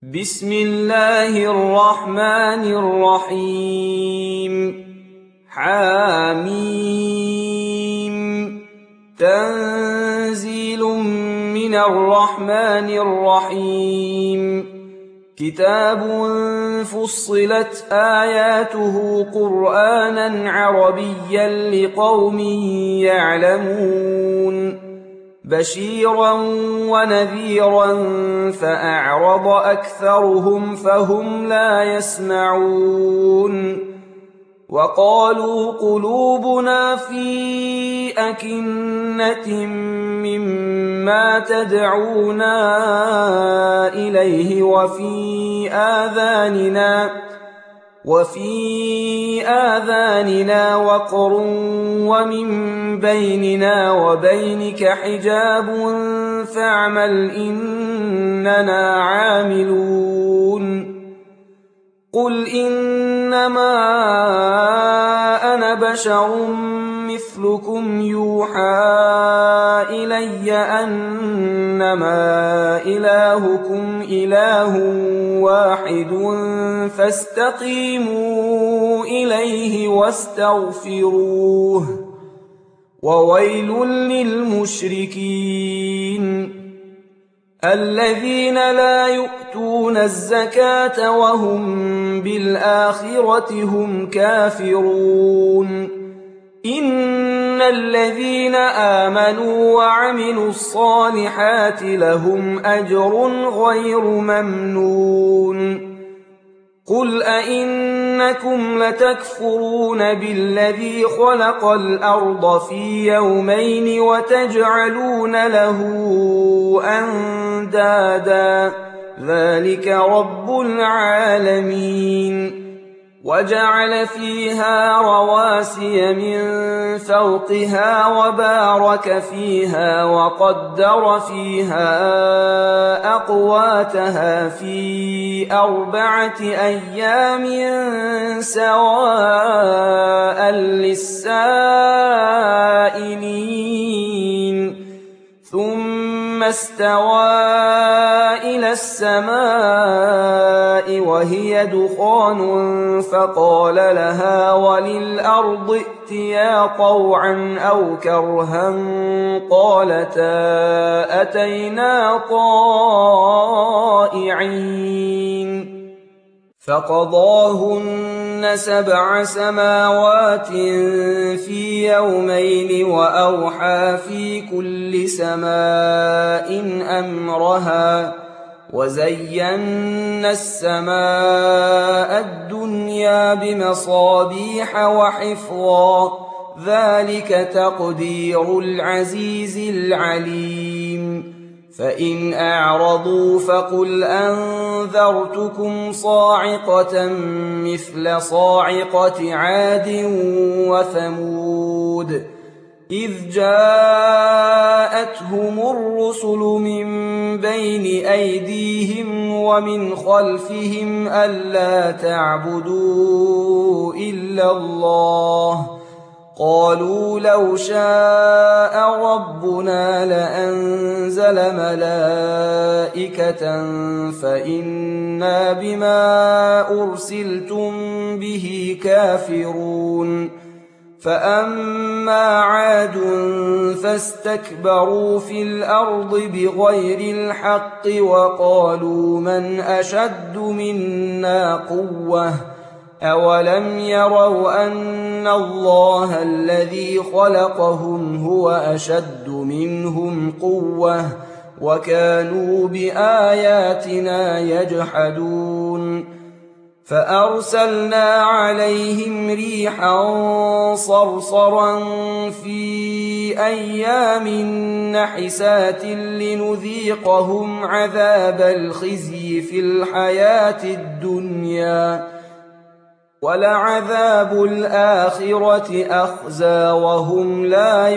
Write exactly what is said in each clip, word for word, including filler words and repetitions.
بسم الله الرحمن الرحيم حاميم تنزيل من الرحمن الرحيم كتاب فصلت آياته قرآنا عربيا لقوم يعلمون بشيرا ونذيرا فأعرض أكثرهم فهم لا يسمعون وقالوا قلوبنا في أكنة مما تدعونا إليه وفي آذاننا وفي آذاننا وقر ومن بيننا وبينك حجاب فاعمل إننا عاملون قل إنما أنا بشر مثلكم يوحى إلي أنما إلهكم إله واحد فاستقيموا إليه واستغفروه وويل للمشركين الذين لا يؤتون الزكاة وهم بالآخرة هم كافرون إن الذين آمنوا وعملوا الصالحات لهم أجر غير ممنون قل أئنكم لتكفرون بالذي خلق الأرض في يومين وتجعلون له أندادا ذلك رب العالمين وجعل فيها رواسي من فوقها وبارك فيها وقدر فيها أقواتها في أربعة أيام سواء للسائلين ثم استوى إلى السماء وهي دخان فقال لها وللأرض ائتيا طوعا أو كرها قالتا أتينا طائعين فقضاهن سبع سماوات في يومين وأوحى في كل سماء أمرها وزينا السماء الدنيا بمصابيح وحفظا ذلك تقدير العزيز العليم فإن أعرضوا فقل أنذرتكم صاعقة مثل صاعقة عاد وثمود إذ جاءتهم الرسل من بين أيديهم ومن خلفهم ألا تعبدوا إلا الله قالوا لو شاء ربنا لأنزل ملائكة فإنا بما أرسلتم به كافرون فأما عاد فاستكبروا في الأرض بغير الحق وقالوا من أشد منا قوة أولم يروا أن الله الذي خلقهم هو أشد منهم قوة وكانوا بآياتنا يجحدون فأرسلنا عليهم ريحا صرصرا في أيام نحسات لنذيقهم عذاب الخزي في الحياة الدنيا ولعذاب الآخرة أخزى وهم لا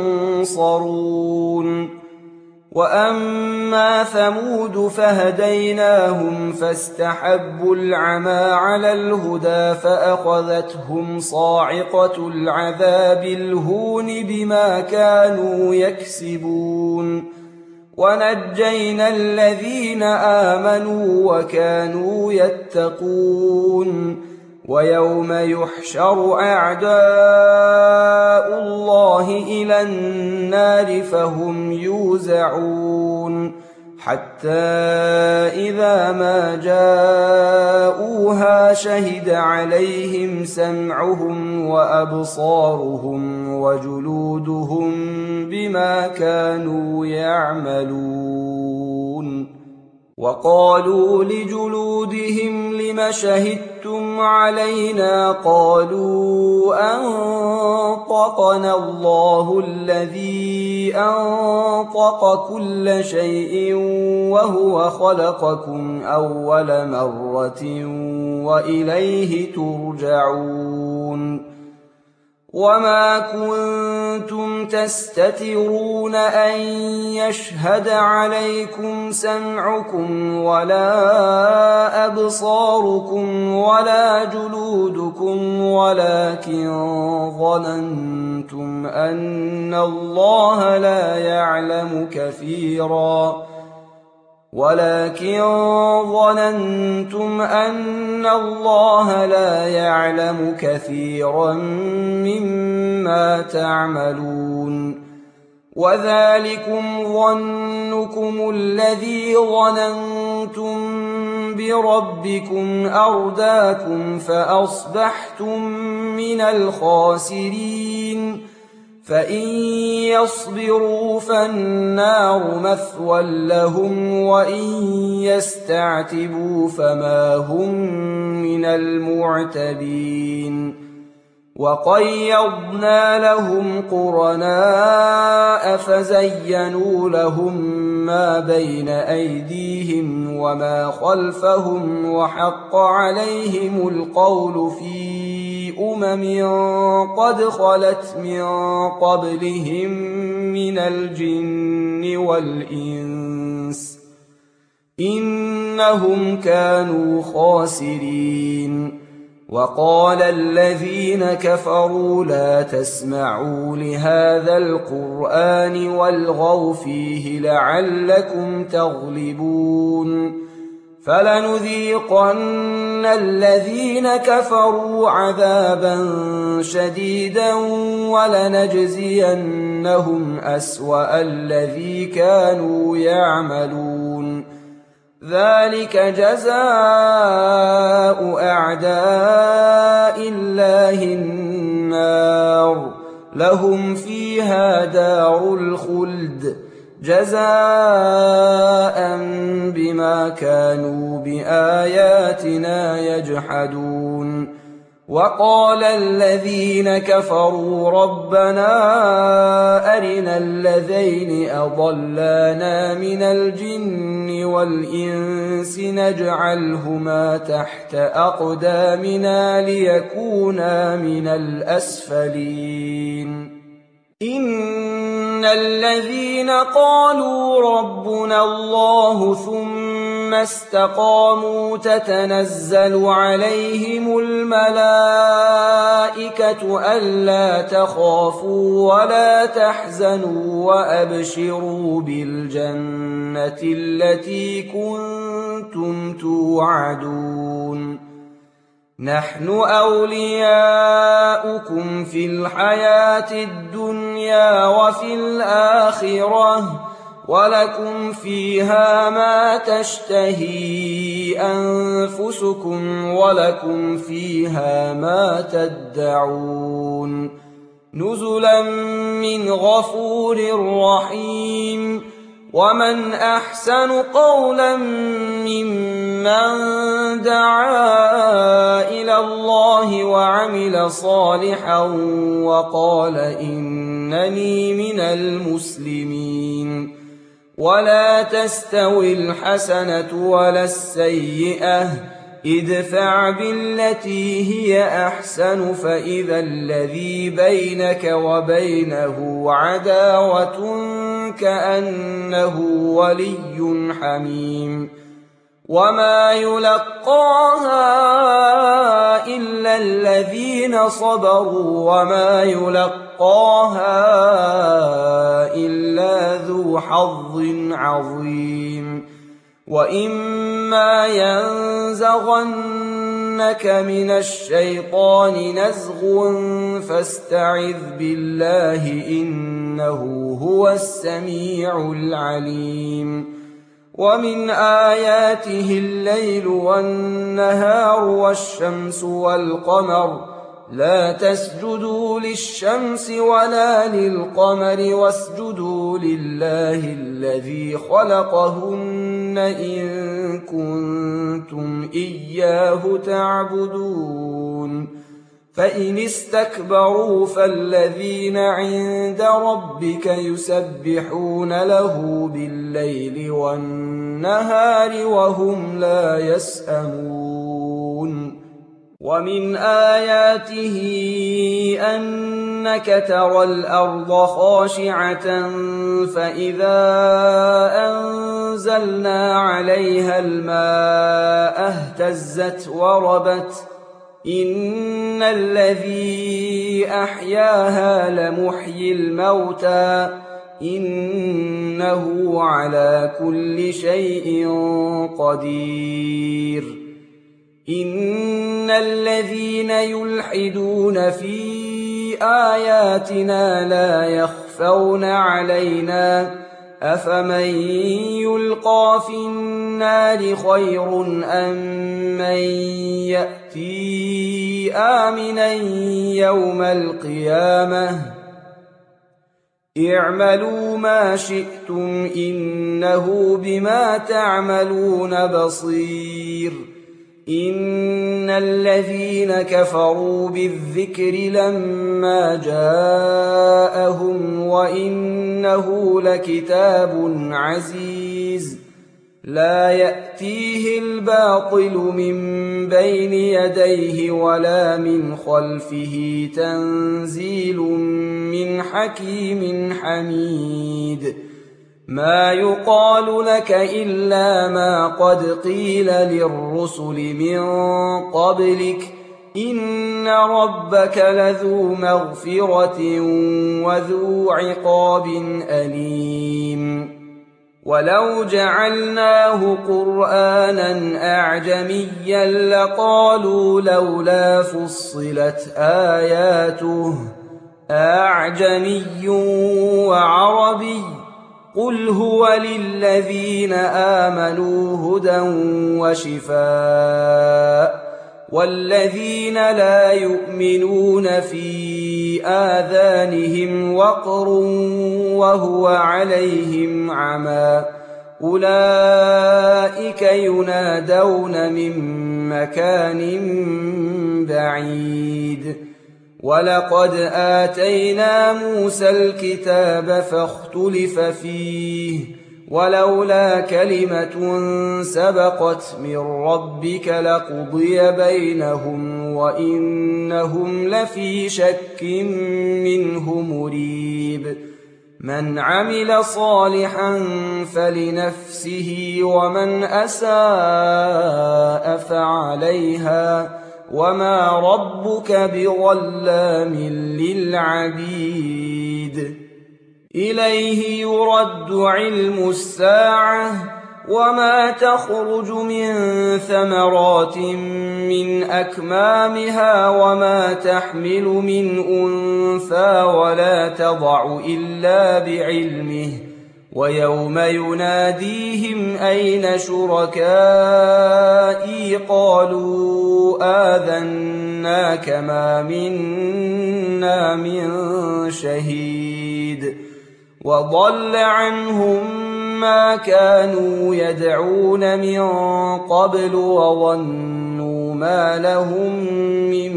ينصرون وأما ثمود فهديناهم فاستحبوا العمى على الهدى فأخذتهم صاعقة العذاب الهون بما كانوا يكسبون ونجينا الذين آمنوا وكانوا يتقون ويوم يحشر أعداء الله إلى النار فهم يوزعون حتى إذا ما جاءوها شهد عليهم سمعهم وأبصارهم وجلودهم بما كانوا يعملون وقالوا لجلودهم لم شهدتم علينا قالوا أنطقنا الله الذي أنطق كل شيء وهو خلقكم أول مرة وإليه ترجعون وما كنتم تستترون أن يشهد عليكم سمعكم ولا أبصاركم ولا جلودكم ولكن ظننتم أن الله لا يعلم كثيرا ولكن ظننتم أن الله لا يعلم كثيرا مما تعملون وذلكم ظنكم الذي ظننتم بربكم أرداكم فأصبحتم من الخاسرين فإن يصبروا فالنار مثوى لهم وإن يستعتبوا فما هم من المعتبين وقيضنا لهم قرناء فزينوا لهم ما بين أيديهم وما خلفهم وحق عليهم القول في أمم قد خلت من قبلهم من الجن والإنس إنهم كانوا خاسرين وقال الذين كفروا لا تسمعوا لهذا القرآن والغوا فيه لعلكم تغلبون فلنذيقن الذين كفروا عذابا شديدا ولنجزينهم أسوأ الذي كانوا يعملون ذلك جزاء أعداء الله النار لهم فيها دار الخلد جزاء بما كانوا بآياتنا يجحدون وقال الذين كفروا ربنا أرنا الذين أضلانا من الجن والإنس نجعلهما تحت أقدامنا ليكونا من الأسفلين إن الذين قالوا ربنا الله ثم استقاموا تتنزل عليهم الملائكة ألا تخافوا ولا تحزنوا وأبشروا بالجنة التي كنتم توعدون نحن أولياؤكم في الحياة الدنيا وفي الآخرة ولكم فيها ما تشتهي أنفسكم ولكم فيها ما تدعون نزلا من غفور رحيم ومن أحسن قولا ممن دعا إلى الله وعمل صالحا وقال إنني من المسلمين ولا تستوي الحسنة ولا السيئة ادفع بالتي هي أحسن فإذا الذي بينك وبينه عداوة كأنه ولي حميم وما يلقاها إلا إلا الذين صبروا وما يلقاها إلا ذو حظ عظيم وإما ينزغنك من الشيطان نزغ فاستعذ بالله إنه هو السميع العليم ومن آياته الليل والنهار والشمس والقمر لا تسجدوا للشمس ولا للقمر واسجدوا لله الذي خلقهن إن كنتم إياه تعبدون فإن استكبروا فالذين عند ربك يسبحون له بالليل والنهار وهم لا يسأمون ومن آياته أنك ترى الأرض خاشعة فإذا أنزلنا عليها الماء اهتزت وربت إن الذي أحياها لمحيي الموتى إنه على كل شيء قدير إن الذين يلحدون في آياتنا لا يخفون علينا أفمن يلقى في النار خير أم من يأتي آمنا يوم القيامة اعملوا ما شئتم إنه بما تعملون بصير إن الذين كفروا بالذكر لما جاءهم وإنه لكتاب عزيز لا يأتيه الباطل من بين يديه ولا من خلفه تنزيل من حكيم حميد ما يقال لك إلا ما قد قيل للرسل من قبلك إن ربك لذو مغفرة وذو عقاب أليم ولو جعلناه قرآنا أعجميا لقالوا لولا فصلت آياته أعجمي وعربي قل هو للذين آمنوا هدى وشفاء والذين لا يؤمنون في آذانهم وقر وهو عليهم عمى أولئك ينادون من مكان بعيد ولقد آتينا موسى الكتاب فاختلف فيه ولولا كلمة سبقت من ربك لقضي بينهم وإنهم لفي شك منه مريب من عمل صالحا فلنفسه ومن أساء فعليها وما ربك بظلام للعبيد إليه يرد علم الساعة وما تخرج من ثمرات من أكمامها وما تحمل من أنثى ولا تضع إلا بعلمه ويوم يناديهم أين شركائي قالوا آذناك ما منا من شهيد وضل عنهم ما كانوا يدعون من قبل وظنوا ما لهم من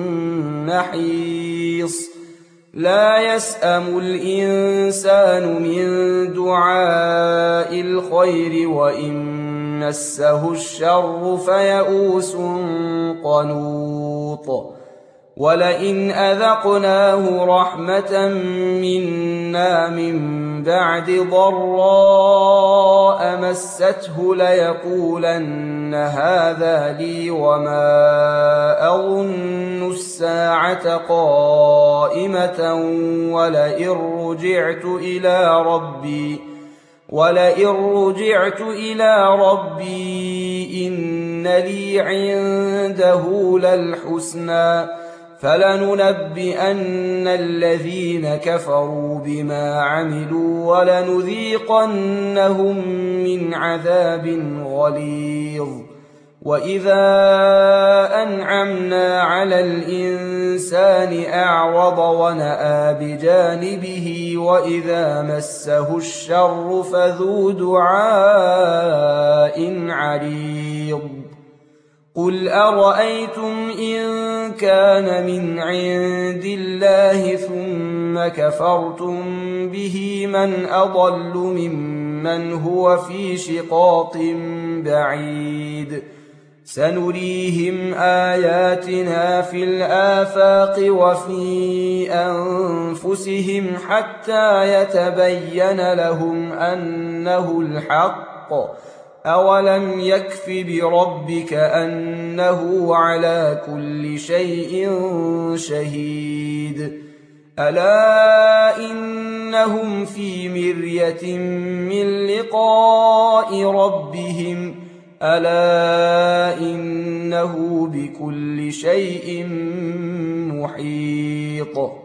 محيص لا يسأم الإنسان من دعاء الخير وإن مسه الشر فيئوس قنوط ولئن أذقناه رحمة منا من بعد ضراء مسته ليقولن هذا لي وما أظن الساعة قائمة ولئن رجعت إلى ربي ولئن رجعت إلى ربي إن لي عنده للحسنى فلننبئن الذين كفروا بما عملوا ولنذيقنهم من عذاب غليظ وإذا أنعمنا على الإنسان أعرض ونأى بجانبه وإذا مسه الشر فذو دعاء عريض قل أرأيتم إن كان من عند الله ثم كفرتم به من أضل ممن هو في شقاق بعيد سنريهم آياتنا في الآفاق وفي أنفسهم حتى يتبين لهم أنه الحق أولم يكف بربك أنه على كل شيء شهيد ألا إنهم في مرية من لقاء ربهم ألا إنه بكل شيء محيط